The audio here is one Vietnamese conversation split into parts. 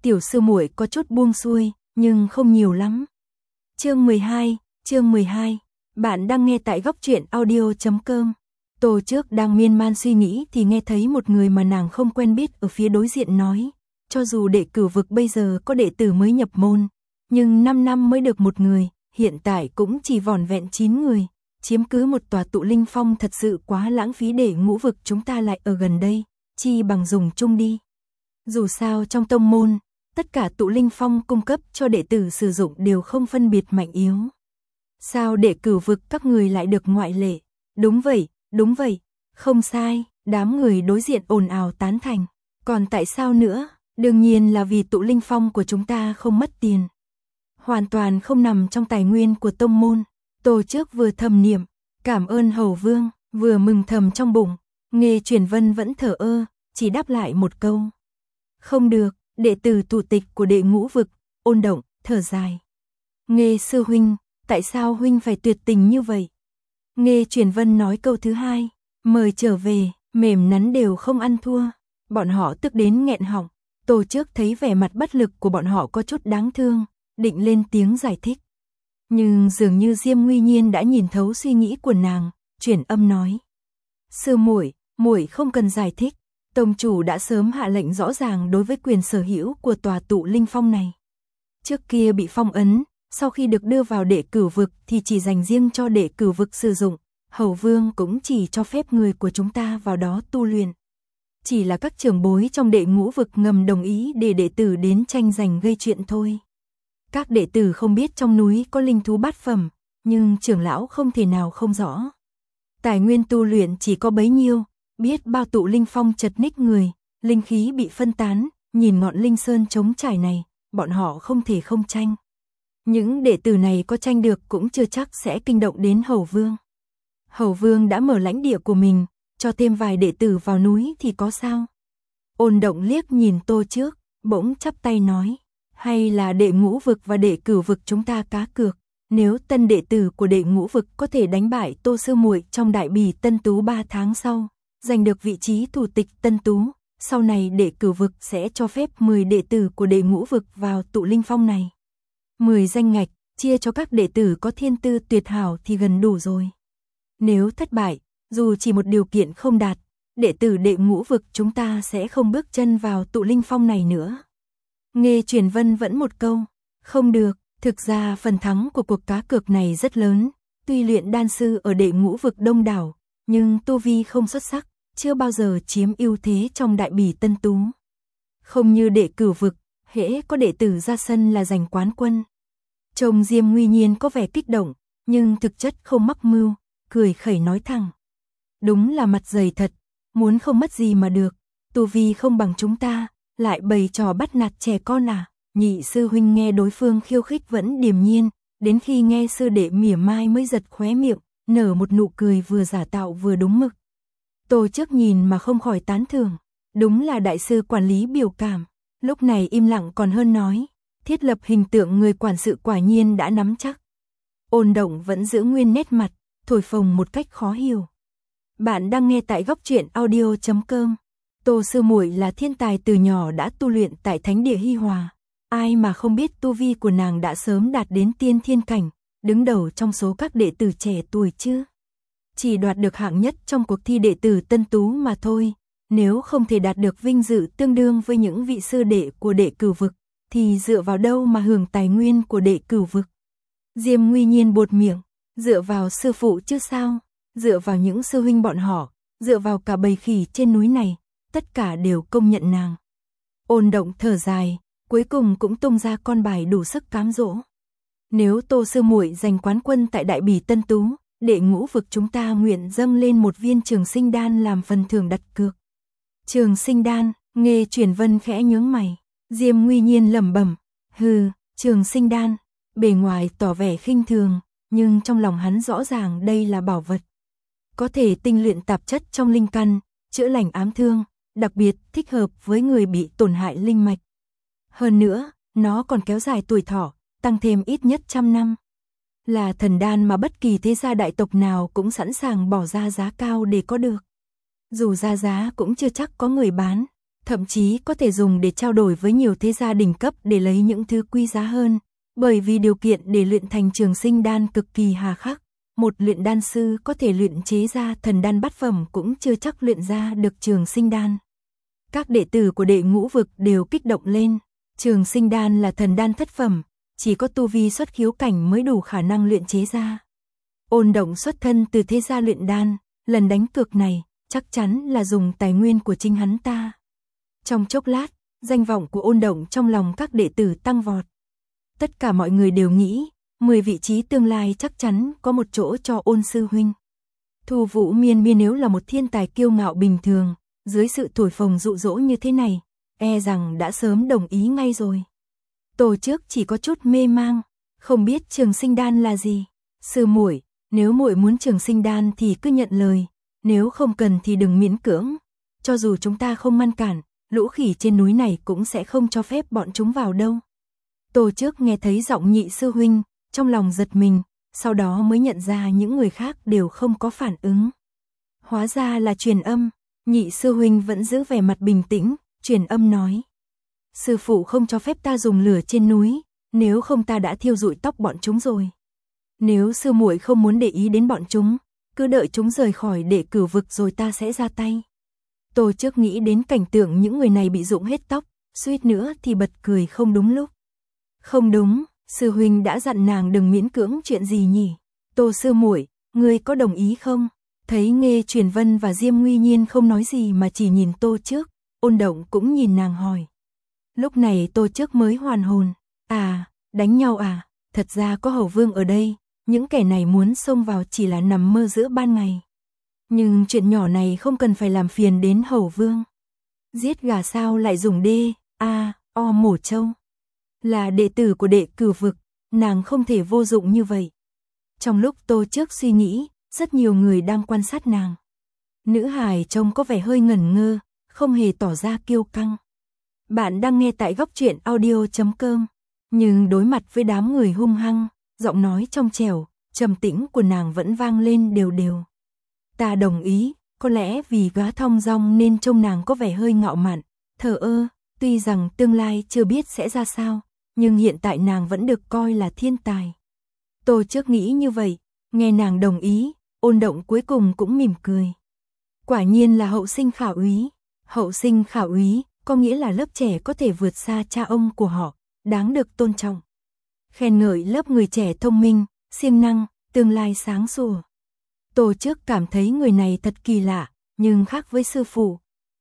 tiểu sư muội có chút buông xuôi, nhưng không nhiều lắm. Chương 12, bạn đang nghe tại góc truyện audio.com. Tô Trước đang miên man suy nghĩ thì nghe thấy một người mà nàng không quen biết ở phía đối diện nói, cho dù đệ cửu vực bây giờ có đệ tử mới nhập môn, nhưng 5 năm mới được một người, hiện tại cũng chỉ vỏn vẹn 9 người, chiếm cứ một tòa tụ linh phong thật sự quá lãng phí, để ngũ vực chúng ta lại ở gần đây, chi bằng dùng chung đi. Dù sao trong tông môn, tất cả tụ linh phong cung cấp cho đệ tử sử dụng đều không phân biệt mạnh yếu. Sao đệ cửu vực các người lại được ngoại lệ? Đúng vậy, không sai, đám người đối diện ồn ào tán thành. Còn tại sao nữa? Đương nhiên là vì tụ linh phong của chúng ta không mất tiền. Hoàn toàn không nằm trong tài nguyên của tông môn. Tô Trước vừa thầm niệm, cảm ơn Hầu Vương, vừa mừng thầm trong bụng. Nghê Truyền Vân vẫn thở ơ, chỉ đáp lại một câu. Không được, đệ tử thủ tịch của đệ ngũ vực, Ôn Động, thở dài. Nghê sư huynh, tại sao huynh phải tuyệt tình như vậy? Nghê Truyền Vân nói câu thứ hai, mời trở về, mềm nắn đều không ăn thua. Bọn họ tức đến nghẹn họng. Tô Trước thấy vẻ mặt bất lực của bọn họ có chút đáng thương, định lên tiếng giải thích. Nhưng dường như Diêm Nguy Nhiên đã nhìn thấu suy nghĩ của nàng, chuyển âm nói. Sư muội, muội không cần giải thích, tông chủ đã sớm hạ lệnh rõ ràng đối với quyền sở hữu của tòa tụ linh phong này. Trước kia bị phong ấn, sau khi được đưa vào đệ cửu vực thì chỉ dành riêng cho đệ cửu vực sử dụng, Hầu Vương cũng chỉ cho phép người của chúng ta vào đó tu luyện. Chỉ là các trưởng bối trong đệ ngũ vực ngầm đồng ý để đệ tử đến tranh giành gây chuyện thôi. Các đệ tử không biết trong núi có linh thú bát phẩm, nhưng trưởng lão không thể nào không rõ. Tài nguyên tu luyện chỉ có bấy nhiêu, biết bao tụ linh phong chật ních người, linh khí bị phân tán, nhìn ngọn linh sơn trống trải này, bọn họ không thể không tranh. Những đệ tử này có tranh được cũng chưa chắc sẽ kinh động đến Hầu Vương. Hầu Vương đã mở lãnh địa của mình, cho thêm vài đệ tử vào núi thì có sao? Ôn Động liếc nhìn Tô Trước, bỗng chắp tay nói, hay là đệ ngũ vực và đệ cửu vực chúng ta cá cược, nếu tân đệ tử của đệ ngũ vực có thể đánh bại Tô sư muội trong đại bỉ Tân Tú 3 tháng sau, giành được vị trí thủ tịch Tân Tú, sau này đệ cửu vực sẽ cho phép 10 đệ tử của đệ ngũ vực vào tụ linh phong này. 10 danh ngạch, chia cho các đệ tử có thiên tư tuyệt hảo thì gần đủ rồi. Nếu thất bại, dù chỉ một điều kiện không đạt, đệ tử đệ ngũ vực chúng ta sẽ không bước chân vào tụ linh phong này nữa. Nghê Truyền Vân vẫn một câu, không được, thực ra phần thắng của cuộc cá cược này rất lớn, tuy luyện đan sư ở đệ ngũ vực đông đảo, nhưng tu vi không xuất sắc, chưa bao giờ chiếm ưu thế trong đại bỉ Tân Tú. Không như đệ cửu vực, hễ có đệ tử ra sân là giành quán quân. Trông Diêm Nguy Nhiên có vẻ kích động, nhưng thực chất không mắc mưu, cười khẩy nói thẳng. Đúng là mặt dày thật, muốn không mất gì mà được, tu vi không bằng chúng ta, lại bày trò bắt nạt trẻ con à? Nhị sư huynh nghe đối phương khiêu khích vẫn điềm nhiên, đến khi nghe sư đệ mỉa mai mới giật khóe miệng, nở một nụ cười vừa giả tạo vừa đúng mực. Tô Trước nhìn mà không khỏi tán thưởng, đúng là đại sư quản lý biểu cảm, lúc này im lặng còn hơn nói, thiết lập hình tượng người quản sự quả nhiên đã nắm chắc. Ôn Động vẫn giữ nguyên nét mặt, thổi phồng một cách khó hiểu. Bạn đang nghe tại góc truyện audio.com. Tô sư muội là thiên tài từ nhỏ đã tu luyện tại Thánh địa Hi Hòa, ai mà không biết tu vi của nàng đã sớm đạt đến tiên thiên cảnh, đứng đầu trong số các đệ tử trẻ tuổi chứ. Chỉ đoạt được hạng nhất trong cuộc thi đệ tử Tân Tú mà thôi, nếu không thể đạt được vinh dự tương đương với những vị sư đệ của đệ cửu vực, thì dựa vào đâu mà hưởng tài nguyên của đệ cửu vực? Diêm Nguy Nhiên buột miệng, dựa vào sư phụ chứ sao, dựa vào những sư huynh bọn họ, dựa vào cả bầy khỉ trên núi này, tất cả đều công nhận nàng. Ôn Động thở dài, cuối cùng cũng tung ra con bài đủ sức cám dỗ. Nếu Tô sư muội giành quán quân tại đại bỉ Tân Tú, đệ ngũ vực chúng ta nguyện dâng lên một viên trường sinh đan làm phần thưởng đặt cược. Trường sinh đan, Nghê Truyền Vân khẽ nhướng mày. Diêm Nguy Nhiên lẩm bẩm, hừ, trường sinh đan, bề ngoài tỏ vẻ khinh thường, nhưng trong lòng hắn rõ ràng đây là bảo vật. Có thể tinh luyện tạp chất trong linh căn, chữa lành ám thương, đặc biệt thích hợp với người bị tổn hại linh mạch. Hơn nữa, nó còn kéo dài tuổi thọ, tăng thêm ít nhất 100 năm. Là thần đan mà bất kỳ thế gia đại tộc nào cũng sẵn sàng bỏ ra giá cao để có được. Dù ra giá cũng chưa chắc có người bán, thậm chí có thể dùng để trao đổi với nhiều thế gia đỉnh cấp để lấy những thứ quý giá hơn, bởi vì điều kiện để luyện thành trường sinh đan cực kỳ hà khắc. Một luyện đan sư có thể luyện chế ra thần đan bát phẩm cũng chưa chắc luyện ra được trường sinh đan. Các đệ tử của đệ ngũ vực đều kích động lên, trường sinh đan là thần đan thất phẩm, chỉ có tu vi xuất khiếu cảnh mới đủ khả năng luyện chế ra. Ôn Động xuất thân từ thế gia luyện đan, lần đánh cược này chắc chắn là dùng tài nguyên của chính hắn ta. Trong chốc lát, danh vọng của Ôn Động trong lòng các đệ tử tăng vọt. Tất cả mọi người đều nghĩ, 10 vị trí tương lai chắc chắn có một chỗ cho Ôn sư huynh. Thu Vũ Miên Miên nếu là một thiên tài kiêu ngạo bình thường, dưới sự thổi phồng dụ dỗ như thế này, e rằng đã sớm đồng ý ngay rồi. Tổ trước chỉ có chút mê mang, không biết trường sinh đan là gì. Sư muội, nếu muội muốn trường sinh đan thì cứ nhận lời, nếu không cần thì đừng miễn cưỡng. Cho dù chúng ta không ngăn cản, lũ khỉ trên núi này cũng sẽ không cho phép bọn chúng vào đâu. Tổ trước nghe thấy giọng Nhị sư huynh, trong lòng giật mình, sau đó mới nhận ra những người khác đều không có phản ứng. Hóa ra là truyền âm, Nhị sư huynh vẫn giữ vẻ mặt bình tĩnh, truyền âm nói. Sư phụ không cho phép ta dùng lửa trên núi, nếu không ta đã thiêu rụi tóc bọn chúng rồi. Nếu sư muội không muốn để ý đến bọn chúng, cứ đợi chúng rời khỏi Đệ Cửu vực rồi ta sẽ ra tay. Tô trước nghĩ đến cảnh tượng những người này bị rụng hết tóc, suýt nữa thì bật cười không đúng lúc. Không đúng, sư huynh đã dặn nàng đừng miễn cưỡng chuyện gì nhỉ? Tô sư muội, ngươi có đồng ý không? Thấy Nghê Truyền Vân và Diêm Nguy Nhiên không nói gì mà chỉ nhìn Tô trước, Ôn Động cũng nhìn nàng hỏi. Lúc này Tô trước mới hoàn hồn. À, đánh nhau à? Thật ra có Hầu Vương ở đây, những kẻ này muốn xông vào chỉ là nằm mơ giữa ban ngày. Nhưng chuyện nhỏ này không cần phải làm phiền đến Hầu Vương. Giết gà sao lại dùng o mổ trâu. Là đệ tử của Đệ Cửu vực, nàng không thể vô dụng như vậy. Trong lúc Tô trước suy nghĩ, rất nhiều người đang quan sát nàng. Nữ hài trông có vẻ hơi ngẩn ngơ, không hề tỏ ra kiêu căng. Bạn đang nghe tại Góc.truyện audio.com, nhưng đối mặt với đám người hung hăng, giọng nói trong trẻo, trầm tĩnh của nàng vẫn vang lên đều đều. Ta đồng ý, có lẽ vì gã thong dong nên trông nàng có vẻ hơi ngạo mạn, thờ ơ, tuy rằng tương lai chưa biết sẽ ra sao, nhưng hiện tại nàng vẫn được coi là thiên tài. Tô trước nghĩ như vậy, nghe nàng đồng ý, Ôn Động cuối cùng cũng mỉm cười. Quả nhiên là hậu sinh khả úy. Hậu sinh khả úy, có nghĩa là lớp trẻ có thể vượt xa cha ông của họ, đáng được tôn trọng. Khen ngợi lớp người trẻ thông minh, siêng năng, tương lai sáng sủa. Tô trước cảm thấy người này thật kỳ lạ, nhưng khác với sư phụ.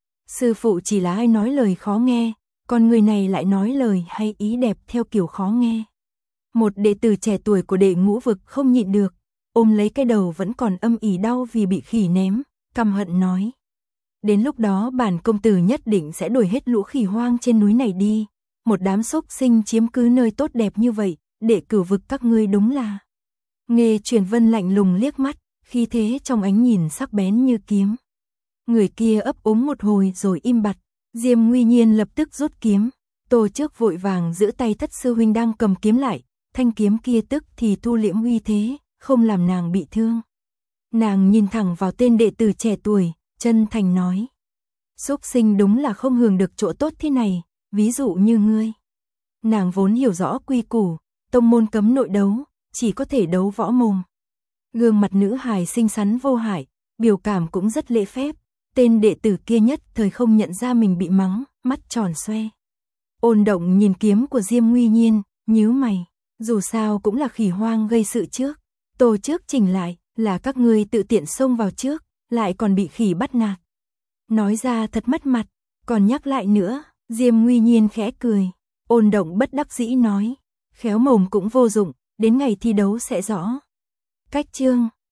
Sư phụ chỉ là ai nói lời khó nghe, còn người này lại nói lời hay ý đẹp theo kiểu khó nghe. Một đệ tử trẻ tuổi của Đệ Ngũ vực không nhịn được, ôm lấy cái đầu vẫn còn âm ỉ đau vì bị khỉ ném, căm hận nói. Đến lúc đó bản công tử nhất định sẽ đuổi hết lũ khỉ hoang trên núi này đi, một đám xúc sinh chiếm cứ nơi tốt đẹp như vậy, Đệ Cửu vực các ngươi đúng là. Nghê Truyền Vân lạnh lùng liếc mắt, khí thế trong ánh nhìn sắc bén như kiếm. Người kia ấp úng một hồi rồi im bặt, Diêm Nguy Nhiên lập tức rút kiếm. Tô trước vội vàng giữ tay Thất sư huynh đang cầm kiếm lại, thanh kiếm kia tức thì thu liễm uy thế, không làm nàng bị thương. Nàng nhìn thẳng vào tên đệ tử trẻ tuổi, chân thành nói. Xúc sinh đúng là không hưởng được chỗ tốt thế này, ví dụ như ngươi. Nàng vốn hiểu rõ quy củ, tông môn cấm nội đấu, chỉ có thể đấu võ mồm. Gương mặt nữ hài xinh xắn vô hại, biểu cảm cũng rất lễ phép. Tên đệ tử kia nhất thời không nhận ra mình bị mắng, mắt tròn xoe. Ôn Động nhìn kiếm của Diêm Nguy Nhiên, nhíu mày. Dù sao cũng là khỉ hoang gây sự trước. Tô trước chỉnh lại, là các ngươi tự tiện xông vào trước, lại còn bị khỉ bắt nạt. Nói ra thật mất mặt, còn nhắc lại nữa, Diêm Nguy Nhiên khẽ cười. Ôn Động bất đắc dĩ nói, khéo mồm cũng vô dụng, đến ngày thi đấu sẽ rõ. Cách chương